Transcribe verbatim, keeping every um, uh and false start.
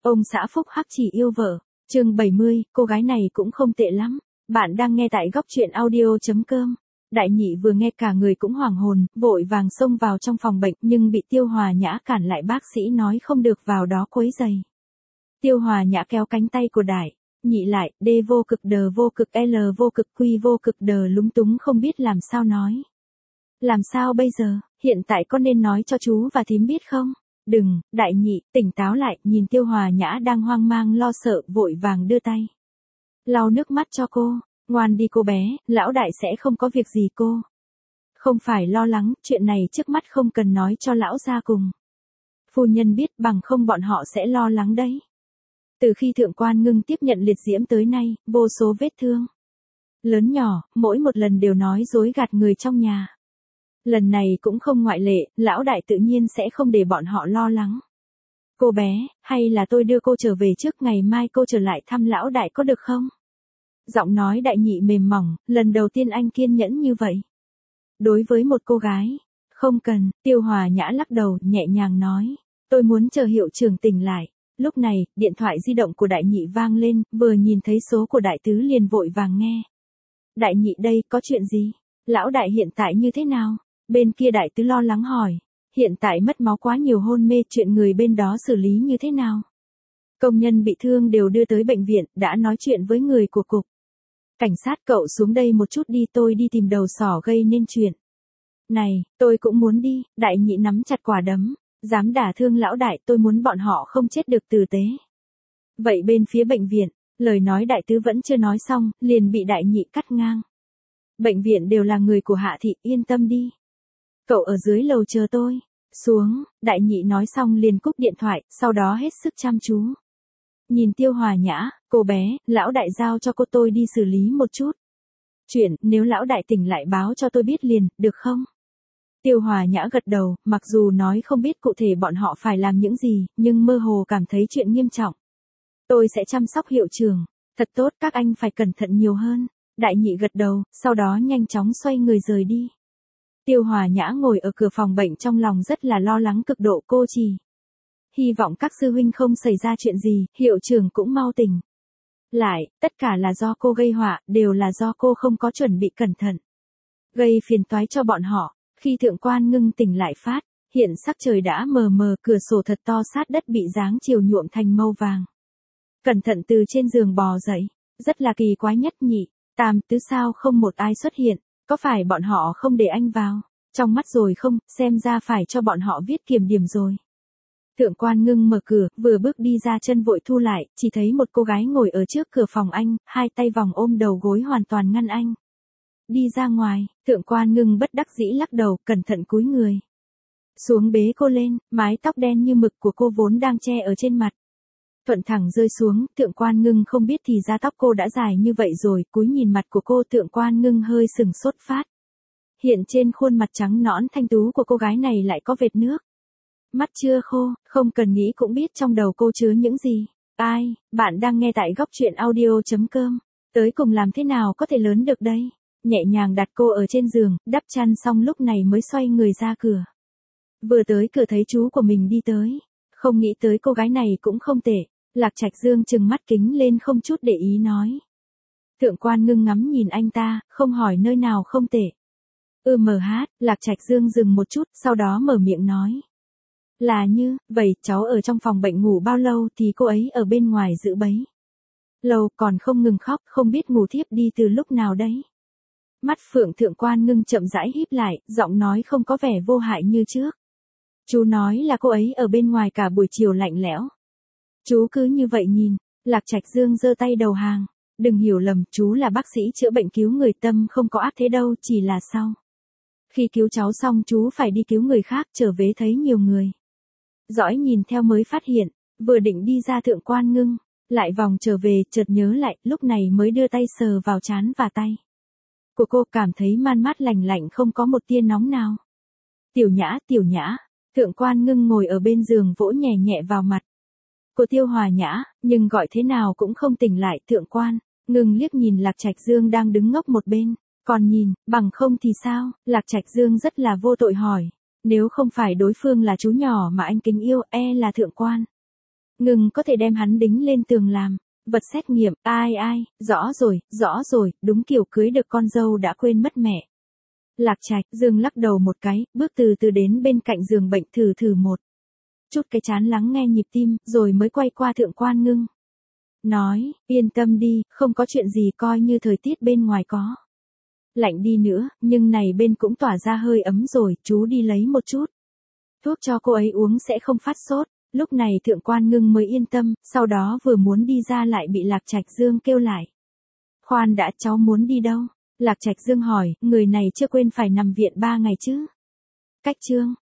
Ông xã phúc hắc chỉ yêu vợ. Chương bảy mươi, cô gái này cũng không tệ lắm. Bạn đang nghe tại góc truyện audio chấm com. Đại nhị vừa nghe cả người cũng hoảng hồn, vội vàng xông vào trong phòng bệnh nhưng bị Tiêu Hòa Nhã cản lại, bác sĩ nói không được vào đó quấy rầy. Tiêu Hòa Nhã kéo cánh tay của Đại nhị lại, D vô cực đờ vô cực L vô cực Q vô cực đờ, lúng túng không biết làm sao nói. Làm sao bây giờ, hiện tại có nên nói cho chú và thím biết không? Đừng, Đại nhị, tỉnh táo lại, nhìn Tiêu Hòa Nhã đang hoang mang lo sợ, vội vàng đưa tay lau nước mắt cho cô. Ngoan đi cô bé, lão Đại sẽ không có việc gì cô. Không phải lo lắng, chuyện này trước mắt không cần nói cho lão gia cùng phu nhân biết, bằng không bọn họ sẽ lo lắng đấy. Từ khi Thượng Quan Ngưng tiếp nhận liệt diễm tới nay, vô số vết thương lớn nhỏ, mỗi một lần đều nói dối gạt người trong nhà. Lần này cũng không ngoại lệ, lão Đại tự nhiên sẽ không để bọn họ lo lắng. Cô bé, hay là tôi đưa cô trở về trước, ngày mai cô trở lại thăm lão Đại có được không? Giọng nói Đại nhị mềm mỏng, lần đầu tiên anh kiên nhẫn như vậy. Đối với một cô gái, không cần. Tiêu Hòa Nhã lắc đầu, nhẹ nhàng nói. Tôi muốn chờ hiệu trưởng tỉnh lại. Lúc này, điện thoại di động của Đại nhị vang lên, vừa nhìn thấy số của Đại tứ liền vội vàng nghe. Đại nhị đây, có chuyện gì? Lão Đại hiện tại như thế nào? Bên kia Đại tứ lo lắng hỏi. Hiện tại mất máu quá nhiều, hôn mê, chuyện người bên đó xử lý như thế nào? Công nhân bị thương đều đưa tới bệnh viện, đã nói chuyện với người của cục cảnh sát. Cậu xuống đây một chút đi, tôi đi tìm đầu sỏ gây nên chuyện này. Tôi cũng muốn đi. Đại nhị nắm chặt quả đấm. Dám đả thương lão Đại, tôi muốn bọn họ không chết được tử tế. Vậy bên phía bệnh viện, lời nói Đại tứ vẫn chưa nói xong, liền bị Đại nhị cắt ngang. Bệnh viện đều là người của Hạ thị, yên tâm đi. Cậu ở dưới lầu chờ tôi. Xuống, Đại nhị nói xong liền cúp điện thoại, sau đó hết sức chăm chú nhìn Tiêu Hòa Nhã. Cô bé, lão Đại giao cho cô, tôi đi xử lý một chút chuyện, nếu lão Đại tỉnh lại báo cho tôi biết liền, được không? Tiêu Hòa Nhã gật đầu, mặc dù nói không biết cụ thể bọn họ phải làm những gì, nhưng mơ hồ cảm thấy chuyện nghiêm trọng. Tôi sẽ chăm sóc hiệu trưởng. Thật tốt, các anh phải cẩn thận nhiều hơn. Đại nhị gật đầu, sau đó nhanh chóng xoay người rời đi. Tiêu Hòa Nhã ngồi ở cửa phòng bệnh, trong lòng rất là lo lắng cực độ. Cô chỉ hy vọng các sư huynh không xảy ra chuyện gì, hiệu trưởng cũng mau tỉnh lại. Tất cả là do cô gây họa, đều là do cô không có chuẩn bị cẩn thận, gây phiền toái cho bọn họ. Khi Thượng Quan Ngưng tỉnh lại phát hiện sắc trời đã mờ mờ, cửa sổ thật to sát đất bị dáng chiều nhuộm thành màu vàng. Cẩn thận từ trên giường bò dậy, rất là kỳ quái nhất nhị. Tam tứ sao không một ai xuất hiện, có phải bọn họ không để anh vào trong mắt rồi không, xem ra phải cho bọn họ viết kiểm điểm rồi. Thượng Quan Ngưng mở cửa, vừa bước đi ra chân vội thu lại, chỉ thấy một cô gái ngồi ở trước cửa phòng anh, hai tay vòng ôm đầu gối hoàn toàn ngăn anh đi ra ngoài. Thượng Quan Ngưng bất đắc dĩ lắc đầu, cẩn thận cúi người xuống bế cô lên, mái tóc đen như mực của cô vốn đang che ở trên mặt thuận thẳng rơi xuống. Thượng Quan Ngưng không biết thì ra tóc cô đã dài như vậy rồi, cúi nhìn mặt của cô. Thượng Quan Ngưng hơi sừng sốt phát hiện trên khuôn mặt trắng nõn thanh tú của cô gái này lại có vệt nước mắt chưa khô, không cần nghĩ cũng biết trong đầu cô chứa những gì. Ai, bạn đang nghe tại góc truyện audio chấm com. Tới cùng làm thế nào có thể lớn được đây? Nhẹ nhàng đặt cô ở trên giường, đắp chăn xong lúc này mới xoay người ra cửa. Vừa tới cửa thấy chú của mình đi tới. Không nghĩ tới cô gái này cũng không tệ. Lạc Trạch Dương trừng mắt kính lên không chút để ý nói. Thượng Quan Ngưng ngắm nhìn anh ta, không hỏi nơi nào không tệ. Ừ mờ hát, Lạc Trạch Dương dừng một chút, sau đó mở miệng nói. Là như, vậy cháu ở trong phòng bệnh ngủ bao lâu thì cô ấy ở bên ngoài giữ bấy lâu, còn không ngừng khóc, không biết ngủ thiếp đi từ lúc nào đấy. Mắt phượng Thượng Quan Ngưng chậm rãi híp lại, giọng nói không có vẻ vô hại như trước. Chú nói là cô ấy ở bên ngoài cả buổi chiều lạnh lẽo. Chú cứ như vậy nhìn. Lạc Trạch Dương giơ tay đầu hàng. Đừng hiểu lầm, chú là bác sĩ chữa bệnh cứu người, tâm không có ác thế đâu, chỉ là sau khi cứu cháu xong chú phải đi cứu người khác, trở về thấy nhiều người dõi nhìn theo mới phát hiện. Vừa định đi ra Thượng Quan Ngưng lại vòng trở về, chợt nhớ lại, lúc này mới đưa tay sờ vào trán và tay của cô, cảm thấy man mát lành lạnh, không có một tia nóng nào. Tiểu Nhã, Tiểu Nhã. Thượng Quan Ngưng ngồi ở bên giường vỗ nhẹ nhẹ vào mặt của Tiêu Hòa Nhã, nhưng gọi thế nào cũng không tỉnh lại. Thượng Quan Ngưng liếc nhìn Lạc Trạch Dương đang đứng ngốc một bên. Còn nhìn, bằng không thì sao? Lạc Trạch Dương rất là vô tội hỏi. Nếu không phải đối phương là chú nhỏ mà anh kính yêu, e là Thượng Quan Ngừng có thể đem hắn đính lên tường làm vật xét nghiệm, ai ai, rõ rồi, rõ rồi, đúng kiểu cưới được con dâu đã quên mất mẹ. Lạc Trạch, Dương lắc đầu một cái, bước từ từ đến bên cạnh giường bệnh thử thử một chút cái chán lắng nghe nhịp tim, rồi mới quay qua Thượng Quan Ngưng. Nói, yên tâm đi, không có chuyện gì, coi như thời tiết bên ngoài có lạnh đi nữa, nhưng này bên cũng tỏa ra hơi ấm rồi, chú đi lấy một chút thuốc cho cô ấy uống sẽ không phát sốt. Lúc này Thượng Quan Ngưng mới yên tâm, sau đó vừa muốn đi ra lại bị Lạc Trạch Dương kêu lại. Khoan đã, cháu muốn đi đâu? Lạc Trạch Dương hỏi, người này chưa quên phải nằm viện ba ngày chứ? Cách Trương